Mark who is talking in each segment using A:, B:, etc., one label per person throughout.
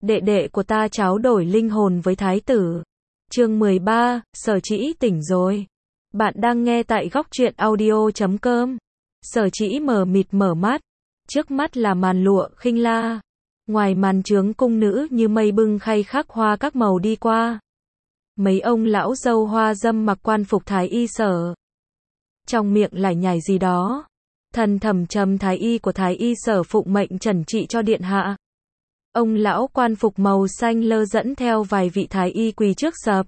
A: đệ đệ của ta tráo đổi linh hồn với thái tử. Chương 13, Sở Trĩ tỉnh rồi. Bạn đang nghe tại góc truyện audio.com. Sở Trĩ mờ mịt mở mắt. Trước mắt là màn lụa khinh la. Ngoài màn trướng cung nữ như mây bưng khay khắc hoa các màu đi qua. Mấy ông lão dâu hoa dâm mặc quan phục thái y sở. Trong miệng lải nhải gì đó. Thần thầm trầm thái y của thái y sở phụng mệnh trần trị cho điện hạ. Ông lão quan phục màu xanh lơ dẫn theo vài vị thái y quỳ trước sập.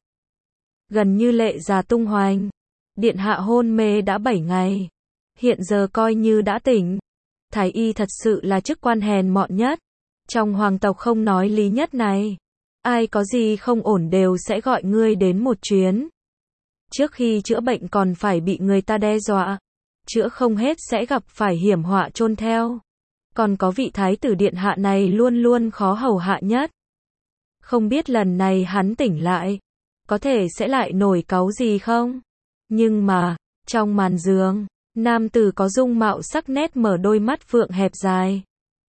A: Gần như lệ già tung hoành. Điện hạ hôn mê đã 7 ngày. Hiện giờ coi như đã tỉnh. Thái y thật sự là chức quan hèn mọn nhất. Trong hoàng tộc không nói lý nhất này. Ai có gì không ổn đều sẽ gọi ngươi đến một chuyến. Trước khi chữa bệnh còn phải bị người ta đe dọa. Chữa không hết sẽ gặp phải hiểm họa chôn theo. Còn có vị thái tử điện hạ này luôn luôn khó hầu hạ nhất. Không biết lần này hắn tỉnh lại, có thể sẽ lại nổi cáu gì không? Nhưng mà, trong màn giường, nam tử có dung mạo sắc nét mở đôi mắt phượng hẹp dài.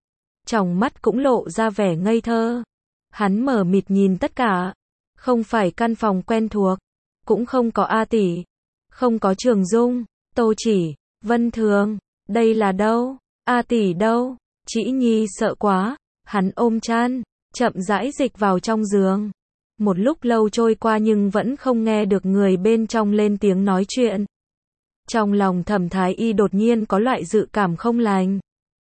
A: Trong mắt cũng lộ ra vẻ ngây thơ. Hắn mờ mịt nhìn tất cả. Không phải căn phòng quen thuộc. Cũng không có A tỷ. Không có Trường Dung, Tô Chỉ, Vân Thường. Đây là đâu? A tỷ đâu? Trĩ Nhi sợ quá. Hắn ôm chăn, chậm rãi dịch vào trong giường. Một lúc lâu trôi qua nhưng vẫn không nghe được người bên trong lên tiếng nói chuyện. Trong lòng Thẩm Thái Y đột nhiên có loại dự cảm không lành.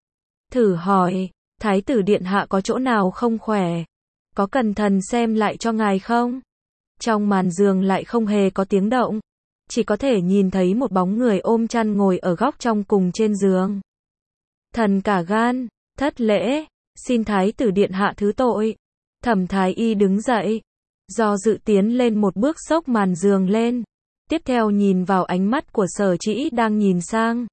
A: Thử hỏi, thái tử điện hạ có chỗ nào không khỏe? Có cần thần xem lại cho ngài không? Trong màn giường lại không hề có tiếng động. Chỉ có thể nhìn thấy một bóng người ôm chăn ngồi ở góc trong cùng trên giường. Thần cả gan, thất lễ, xin thái tử điện hạ thứ tội. Thẩm Thái Y đứng dậy, do dự tiến lên một bước xốc màn giường lên. Tiếp theo nhìn vào ánh mắt của Sở Trĩ đang nhìn sang.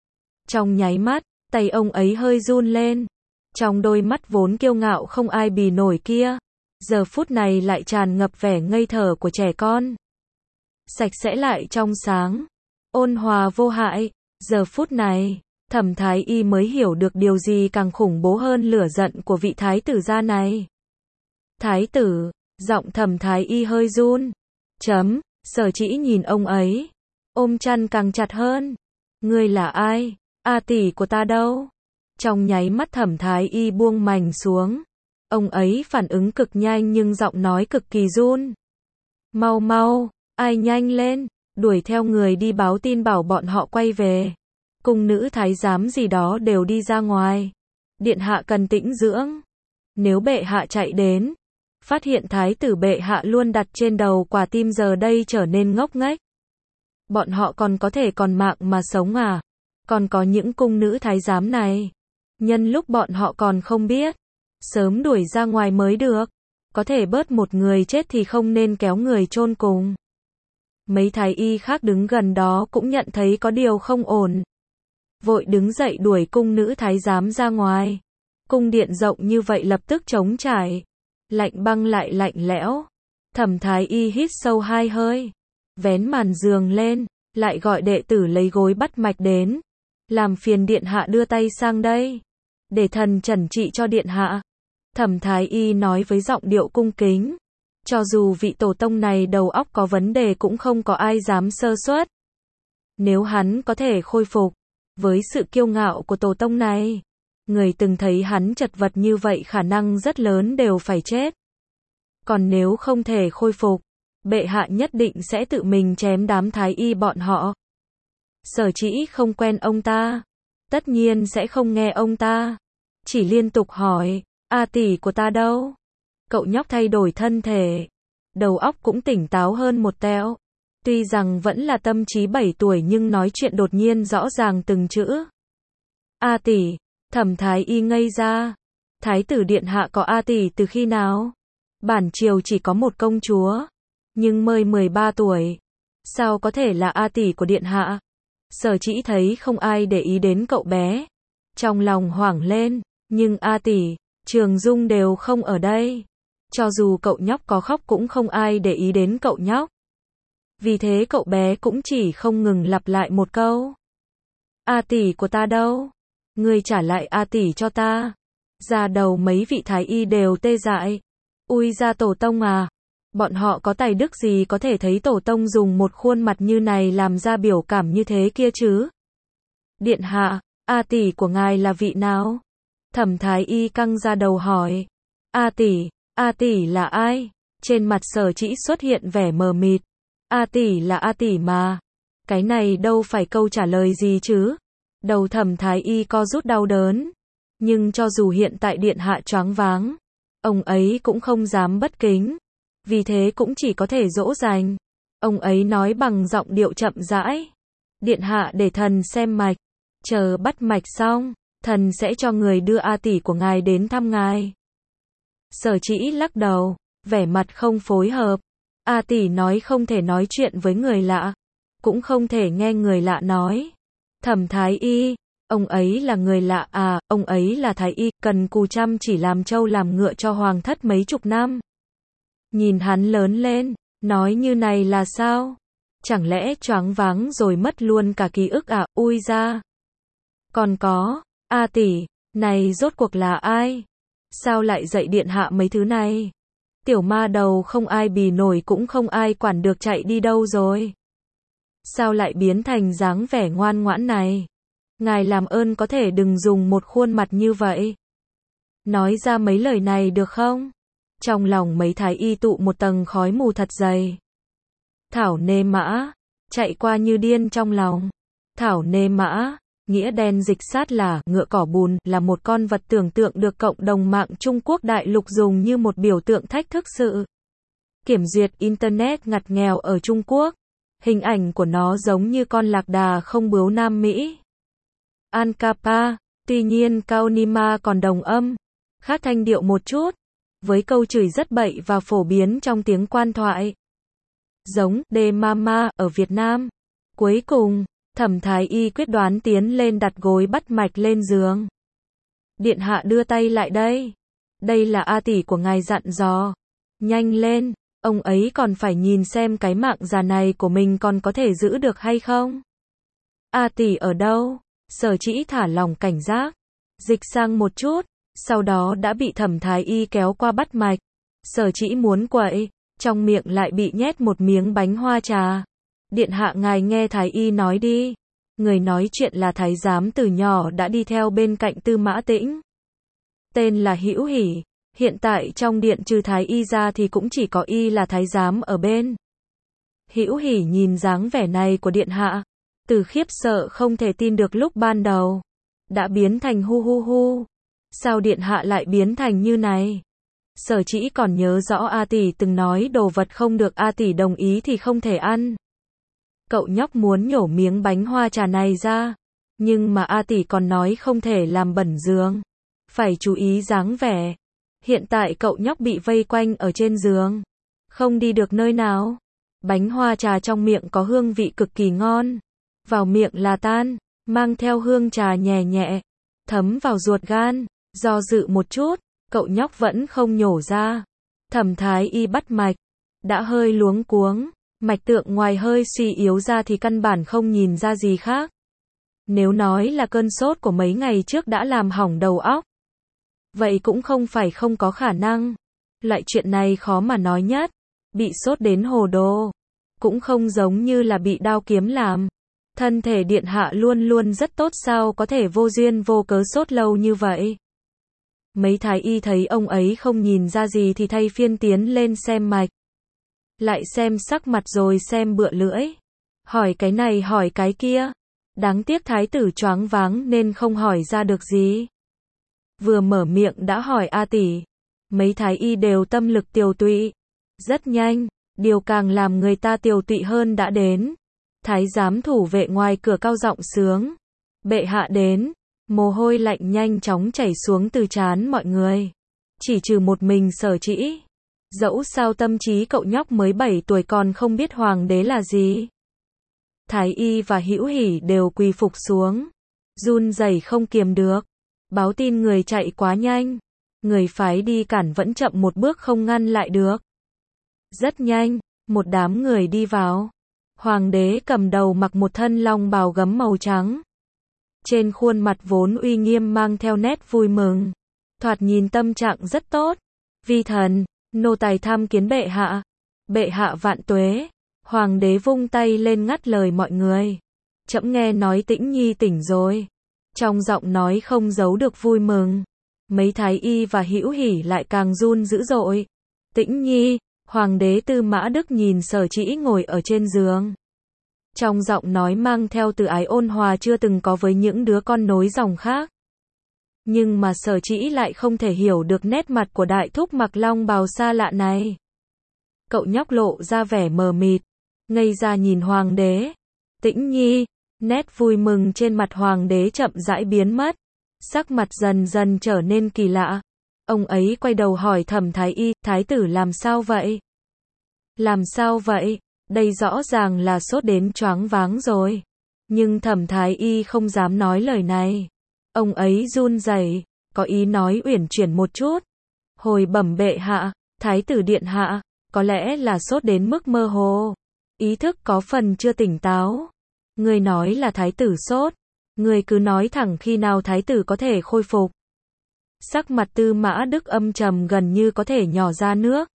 A: Trong nháy mắt, tay ông ấy hơi run lên. Trong đôi mắt vốn kiêu ngạo không ai bì nổi kia, giờ phút này lại tràn ngập vẻ ngây thơ của trẻ con. Sạch sẽ lại trong sáng, ôn hòa vô hại. Giờ phút này, Thẩm Thái Y mới hiểu được điều gì càng khủng bố hơn lửa giận của vị thái tử gia này. Thái tử, giọng Thẩm Thái Y hơi run. Sở Trĩ nhìn ông ấy, ôm chăn càng chặt hơn. Ngươi là ai? A tỷ của ta đâu? Trong nháy mắt Thẩm Thái Y buông mành xuống. Ông ấy phản ứng cực nhanh nhưng giọng nói cực kỳ run. Mau mau, ai nhanh lên, đuổi theo người đi báo tin bảo bọn họ quay về. Cung nữ thái giám gì đó đều đi ra ngoài. Điện hạ cần tĩnh dưỡng. Nếu bệ hạ chạy đến, phát hiện thái tử bệ hạ luôn đặt trên đầu quả tim giờ đây trở nên ngốc nghếch. Bọn họ còn có thể còn mạng mà sống à? Còn có những cung nữ thái giám này. Nhân lúc bọn họ còn không biết, sớm đuổi ra ngoài mới được. Có thể bớt một người chết thì không nên kéo người chôn cùng. Mấy thái y khác đứng gần đó cũng nhận thấy có điều không ổn. Vội đứng dậy đuổi cung nữ thái giám ra ngoài. Cung điện rộng như vậy lập tức trống trải. Lạnh băng lại lạnh lẽo. Thẩm Thái Y hít sâu 2 hơi. Vén màn giường lên, lại gọi đệ tử lấy gối bắt mạch đến. Làm phiền điện hạ đưa tay sang đây. Để thần trần trị cho điện hạ. Thẩm Thái Y nói với giọng điệu cung kính. Cho dù vị tổ tông này đầu óc có vấn đề cũng không có ai dám sơ suất. Nếu hắn có thể khôi phục, với sự kiêu ngạo của tổ tông này, người từng thấy hắn chật vật như vậy khả năng rất lớn đều phải chết. Còn nếu không thể khôi phục, bệ hạ nhất định sẽ tự mình chém đám thái y bọn họ. Sở Trĩ không quen ông ta, tất nhiên sẽ không nghe ông ta. Chỉ liên tục hỏi, A tỷ của ta đâu? Cậu nhóc thay đổi thân thể, đầu óc cũng tỉnh táo hơn một tẹo. Tuy rằng vẫn là tâm trí 7 tuổi nhưng nói chuyện đột nhiên rõ ràng từng chữ. A tỷ, Thẩm Thái Y ngây ra. Thái tử điện hạ có A tỷ từ khi nào? Bản triều chỉ có một công chúa, nhưng mới 13 tuổi. Sao có thể là A tỷ của điện hạ? Sở Trĩ thấy không ai để ý đến cậu bé. Trong lòng hoảng lên, nhưng A tỷ, Trường Dung đều không ở đây. Cho dù cậu nhóc có khóc cũng không ai để ý đến cậu nhóc. Vì thế cậu bé cũng chỉ không ngừng lặp lại một câu. A tỷ của ta đâu? Ngươi trả lại A tỷ cho ta. Da đầu mấy vị thái y đều tê dại. Ui ra tổ tông à. Bọn họ có tài đức gì có thể thấy tổ tông dùng một khuôn mặt như này làm ra biểu cảm như thế kia chứ? Điện hạ, A tỷ của ngài là vị nào? Thẩm thái y căng ra đầu hỏi. A tỷ là ai? Trên mặt Sở Trĩ xuất hiện vẻ mờ mịt. A tỷ là A tỷ mà. Cái này đâu phải câu trả lời gì chứ? Đầu Thẩm thái y co rút đau đớn. Nhưng cho dù hiện tại điện hạ choáng váng, ông ấy cũng không dám bất kính. Vì thế cũng chỉ có thể dỗ dành. Ông ấy nói bằng giọng điệu chậm rãi. Điện hạ để thần xem mạch. Chờ bắt mạch xong, thần sẽ cho người đưa A tỷ của ngài đến thăm ngài. Sở Trĩ lắc đầu, vẻ mặt không phối hợp. A tỷ nói không thể nói chuyện với người lạ, cũng không thể nghe người lạ nói. Thẩm thái y, ông ấy là người lạ à, ông ấy là thái y, cần cù chăm chỉ làm trâu làm ngựa cho hoàng thất mấy chục năm. Nhìn hắn lớn lên, nói như này là sao? Chẳng lẽ choáng váng rồi mất luôn cả ký ức à, ui ra. Còn có, A tỷ, này rốt cuộc là ai? Sao lại dạy điện hạ mấy thứ này? Tiểu ma đầu không ai bì nổi cũng không ai quản được chạy đi đâu rồi? Sao lại biến thành dáng vẻ ngoan ngoãn này? Ngài làm ơn có thể đừng dùng một khuôn mặt như vậy. Nói ra mấy lời này được không? Trong lòng mấy thái y tụ một tầng khói mù thật dày. Thảo nê mã, chạy qua như điên trong lòng. Thảo nê mã, nghĩa đen dịch sát là ngựa cỏ bùn, là một con vật tưởng tượng được cộng đồng mạng Trung Quốc đại lục dùng như một biểu tượng thách thức sự kiểm duyệt Internet ngặt nghèo ở Trung Quốc. Hình ảnh của nó giống như con lạc đà không bướu Nam Mỹ. Ankapa, tuy nhiên Kaunima còn đồng âm, khác thanh điệu một chút, với câu chửi rất bậy và phổ biến trong tiếng quan thoại. Giống De Mama ở Việt Nam. Cuối cùng, Thẩm thái y quyết đoán tiến lên đặt gối bắt mạch lên giường. Điện hạ đưa tay lại đây. Đây là A tỷ của ngài dặn dò. Nhanh lên, ông ấy còn phải nhìn xem cái mạng già này của mình còn có thể giữ được hay không. A tỷ ở đâu? Sở Trĩ thả lỏng cảnh giác. Dịch sang một chút, sau đó đã bị Thẩm thái y kéo qua bắt mạch. Sở Trĩ muốn quậy, trong miệng lại bị nhét một miếng bánh hoa trà. Điện hạ ngài nghe thái y nói đi. Người nói chuyện là thái giám từ nhỏ đã đi theo bên cạnh Tư Mã Tĩnh. Tên là Hữu Hỉ. Hiện tại trong điện trừ thái y ra thì cũng chỉ có y là thái giám ở bên. Hữu Hỉ nhìn dáng vẻ này của điện hạ, từ khiếp sợ không thể tin được lúc ban đầu, đã biến thành hu hu hu. Sao điện hạ lại biến thành như này? Sở Trĩ còn nhớ rõ A tỷ từng nói đồ vật không được A tỷ đồng ý thì không thể ăn. Cậu nhóc muốn nhổ miếng bánh hoa trà này ra, nhưng mà A tỷ còn nói không thể làm bẩn giường, phải chú ý dáng vẻ. Hiện tại cậu nhóc bị vây quanh ở trên giường, không đi được nơi nào. Bánh hoa trà trong miệng có hương vị cực kỳ ngon, vào miệng là tan, mang theo hương trà nhẹ nhẹ, thấm vào ruột gan. Do dự một chút, cậu nhóc vẫn không nhổ ra. Thẩm thái y bắt mạch, đã hơi luống cuống. Mạch tượng ngoài hơi suy yếu ra thì căn bản không nhìn ra gì khác. Nếu nói là cơn sốt của mấy ngày trước đã làm hỏng đầu óc, vậy cũng không phải không có khả năng. Loại chuyện này khó mà nói nhất. Bị sốt đến hồ đồ, cũng không giống như là bị đao kiếm làm. Thân thể điện hạ luôn luôn rất tốt, sao có thể vô duyên vô cớ sốt lâu như vậy. Mấy thái y thấy ông ấy không nhìn ra gì thì thay phiên tiến lên xem mạch. Lại xem sắc mặt rồi xem bựa lưỡi. Hỏi cái này hỏi cái kia. Đáng tiếc thái tử choáng váng nên không hỏi ra được gì. Vừa mở miệng đã hỏi A tỷ. Mấy thái y đều tâm lực tiều tụy. Rất nhanh, điều càng làm người ta tiều tụy hơn đã đến. Thái giám thủ vệ ngoài cửa cao giọng sướng. Bệ hạ đến. Mồ hôi lạnh nhanh chóng chảy xuống từ trán mọi người. Chỉ trừ một mình Sở Trĩ. Dẫu sao tâm trí cậu nhóc mới 7 tuổi còn không biết hoàng đế là gì. Thái y và Hữu Hỉ đều quỳ phục xuống. Run rẩy không kiềm được. Báo tin người chạy quá nhanh. Người phái đi cản vẫn chậm một bước không ngăn lại được. Rất nhanh, một đám người đi vào. Hoàng đế cầm đầu mặc một thân long bào gấm màu trắng. Trên khuôn mặt vốn uy nghiêm mang theo nét vui mừng. thoạt nhìn tâm trạng rất tốt. Vi thần, nô tài tham kiến bệ hạ. Bệ hạ vạn tuế. Hoàng đế vung tay lên ngắt lời mọi người. Trẫm nghe nói Tĩnh Nhi tỉnh rồi. Trong giọng nói không giấu được vui mừng. Mấy thái y và Hữu Hỉ lại càng run dữ dội. Tĩnh Nhi, Hoàng đế Tư Mã Đức nhìn Sở Trĩ ngồi ở trên giường. Trong giọng nói mang theo từ ái ôn hòa chưa từng có với những đứa con nối dòng khác. Nhưng mà Sở Trĩ lại không thể hiểu được nét mặt của đại thúc mặc long bào xa lạ này. Cậu nhóc lộ ra vẻ mờ mịt, ngây ra nhìn Hoàng đế. Tĩnh Nhi, nét vui mừng trên mặt Hoàng đế chậm rãi biến mất. Sắc mặt dần dần trở nên kỳ lạ. Ông ấy quay đầu hỏi Thẩm Thái Y, thái tử làm sao vậy? Làm sao vậy? Đây rõ ràng là sốt đến choáng váng rồi. Nhưng Thẩm Thái Y không dám nói lời này. Ông ấy run rẩy, có ý nói uyển chuyển một chút. Hồi bẩm bệ hạ, thái tử điện hạ, có lẽ là sốt đến mức mơ hồ. Ý thức có phần chưa tỉnh táo. Người nói là thái tử sốt. Người cứ nói thẳng khi nào thái tử có thể khôi phục. Sắc mặt Tư Mã Đức âm trầm gần như có thể nhỏ ra nước.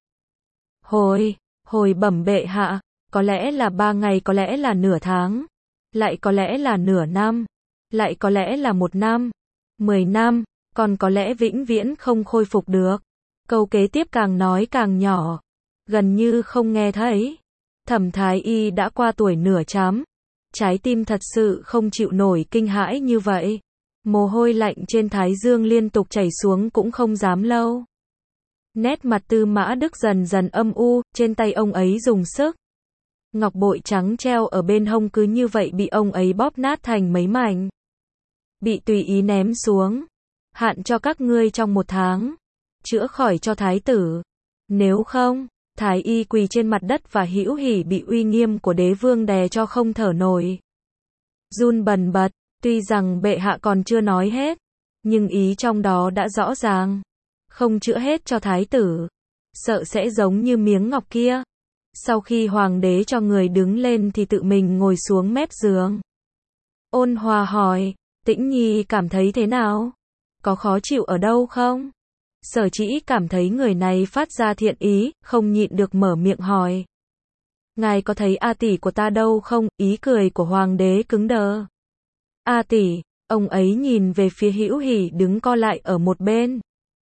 A: Hồi bẩm bệ hạ, có lẽ là 3 ngày, có lẽ là nửa tháng, lại có lẽ là nửa năm, lại có lẽ là 1 năm, 10 năm, còn có lẽ vĩnh viễn không khôi phục được. Câu kế tiếp càng nói càng nhỏ, gần như không nghe thấy. Thẩm Thái Y đã qua tuổi nửa chám, trái tim thật sự không chịu nổi kinh hãi như vậy. Mồ hôi lạnh trên thái dương liên tục chảy xuống cũng không dám lâu. Nét mặt Tư Mã Đức dần dần âm u, trên tay ông ấy dùng sức. Ngọc bội trắng treo ở bên hông cứ như vậy bị ông ấy bóp nát thành mấy mảnh. Bị tùy ý ném xuống. Hạn cho các ngươi trong 1 tháng. Chữa khỏi cho thái tử. Nếu không, Thái Y quỳ trên mặt đất và Hữu Hỉ bị uy nghiêm của đế vương đè cho không thở nổi. Run bần bật, tuy rằng bệ hạ còn chưa nói hết, nhưng ý trong đó đã rõ ràng. Không chữa hết cho thái tử, sợ sẽ giống như miếng ngọc kia. Sau khi hoàng đế cho người đứng lên thì tự mình ngồi xuống mép giường. Ôn hòa hỏi, Tĩnh Nhi cảm thấy thế nào? Có khó chịu ở đâu không? Sở Trĩ cảm thấy người này phát ra thiện ý, không nhịn được mở miệng hỏi. Ngài có thấy A tỷ của ta đâu không? Ý cười của hoàng đế cứng đờ. A tỷ, ông ấy nhìn về phía Hữu Hỉ đứng co lại ở một bên.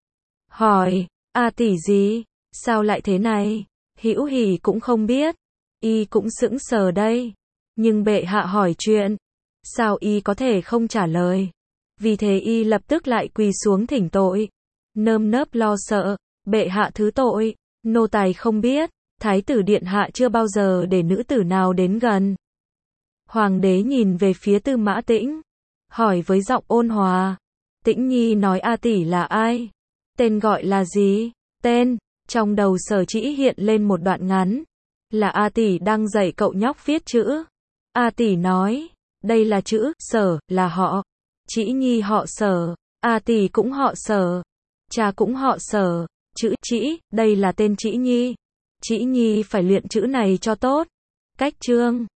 A: Hỏi, A tỷ gì? Sao lại thế này? Hữu Hỉ cũng không biết. Y cũng sững sờ đây. Nhưng bệ hạ hỏi chuyện. Sao y có thể không trả lời? Vì thế y lập tức lại quỳ xuống thỉnh tội. Nơm nớp lo sợ, bệ hạ thứ tội, nô tài không biết, thái tử điện hạ chưa bao giờ để nữ tử nào đến gần. Hoàng đế nhìn về phía Tư Mã Tĩnh, hỏi với giọng ôn hòa, Tĩnh Nhi nói A tỷ là ai? Tên gọi là gì? Tên, trong đầu Sở Trĩ hiện lên một đoạn ngắn, là A tỷ đang dạy cậu nhóc viết chữ. A tỷ nói, đây là chữ, Sở, là họ. Trĩ Nhi họ Sở, A tỷ cũng họ Sở. Cha cũng họ Sở, chữ Trĩ, đây là tên Trĩ Nhi. Trĩ Nhi phải luyện chữ này cho tốt. Cách chương